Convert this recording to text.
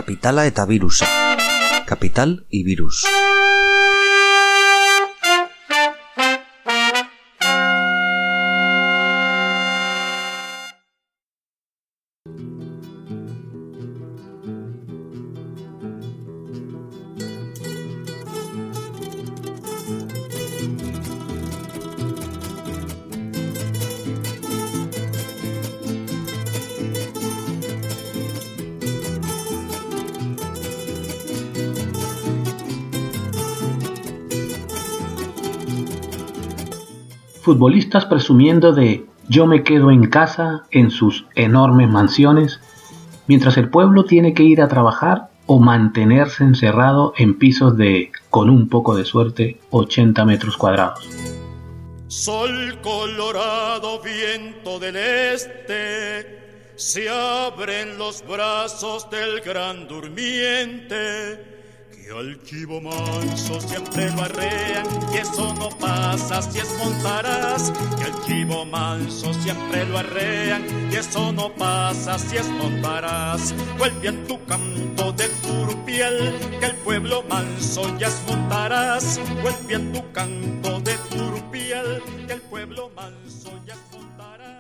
Kapitala eta virusa. Kapital y virus. Futbolistas presumiendo de "yo me quedo en casa" en sus enormes mansiones, mientras el pueblo tiene que ir a trabajar o mantenerse encerrado en pisos de, con un poco de suerte, 80 metros cuadrados. Sol colorado, viento del este, se abren los brazos del gran durmiente, que al chivo manso siempre lo arrean, y eso no pasa si es Montaraz. Que al chivo manso siempre lo arrean, y eso no pasa si es Montaraz. Vuelve a tu canto de Turupiel, que el pueblo manso ya es Montaraz. Vuelve a tu canto de Turupiel, que el pueblo manso ya es Montaraz.